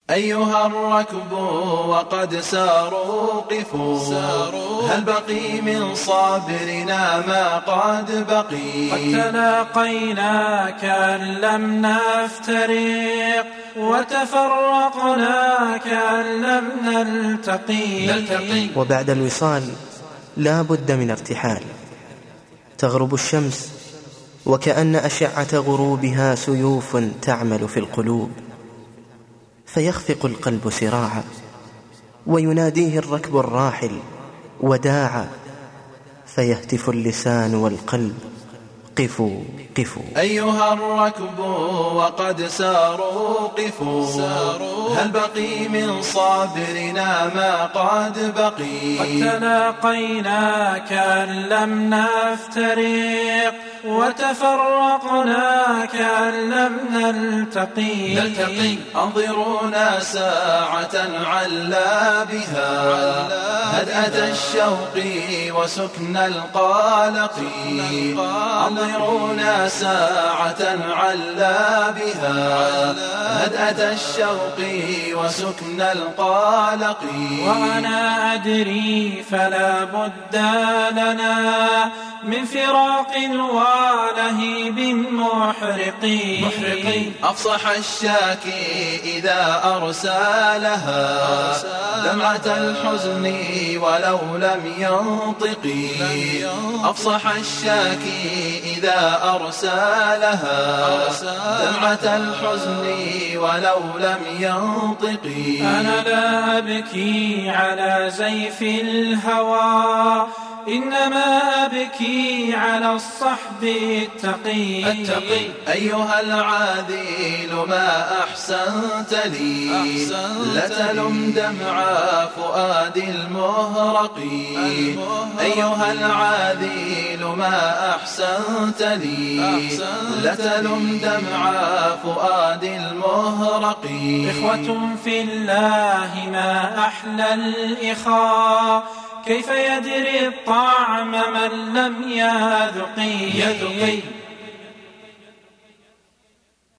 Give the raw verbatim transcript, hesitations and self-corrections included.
أيها الركب وقد ساروا قفوا، هل بقي من صابرنا ما قد بقي؟ قد تلاقينا كأن لم نفترق، وتفرقنا كأن لم نلتقي. وبعد الوصال لا بد من ارتحال. تغرب الشمس وكأن أشعة غروبها سيوف تعمل في القلوب، فيخفق القلب سراعا، ويناديه الركب الراحل وداعا، فيهتف اللسان والقلب قفوا قفوا. أيها الركب وقد ساروا قفوا، هل بقي من صابرنا ما قد بقي؟ قد تلاقينا كأن لم نفترق، وتفرقنا كأن لم نلتقي. أنظرونا ساعة علا بها هدأة الشوق وسكن القلق. أنظرونا ساعة علا بها هدأة الشوق وسكن القلق. وأنا أدري فلا بد لنا من فراق ولهيب محرق. أفصح الشاكي إذا أرسالها دمعة الحزن ولو لم ينطق. أفصح الشاكي إذا أرسالها دمعة الحزن ولو لم ينطق. أنا لا أبكي على زيف الهوى، إنما أبكي على الصحب التقي. أيها العاذل ما أحسنت لي، لتلم دمع فؤاد المهرق. أيها العاذل ما أحسنت لي، لتلم دمع فؤاد المهرق. إخوة في الله ما أحلى الإخاء، كيف يدري الطعم من لم يذق.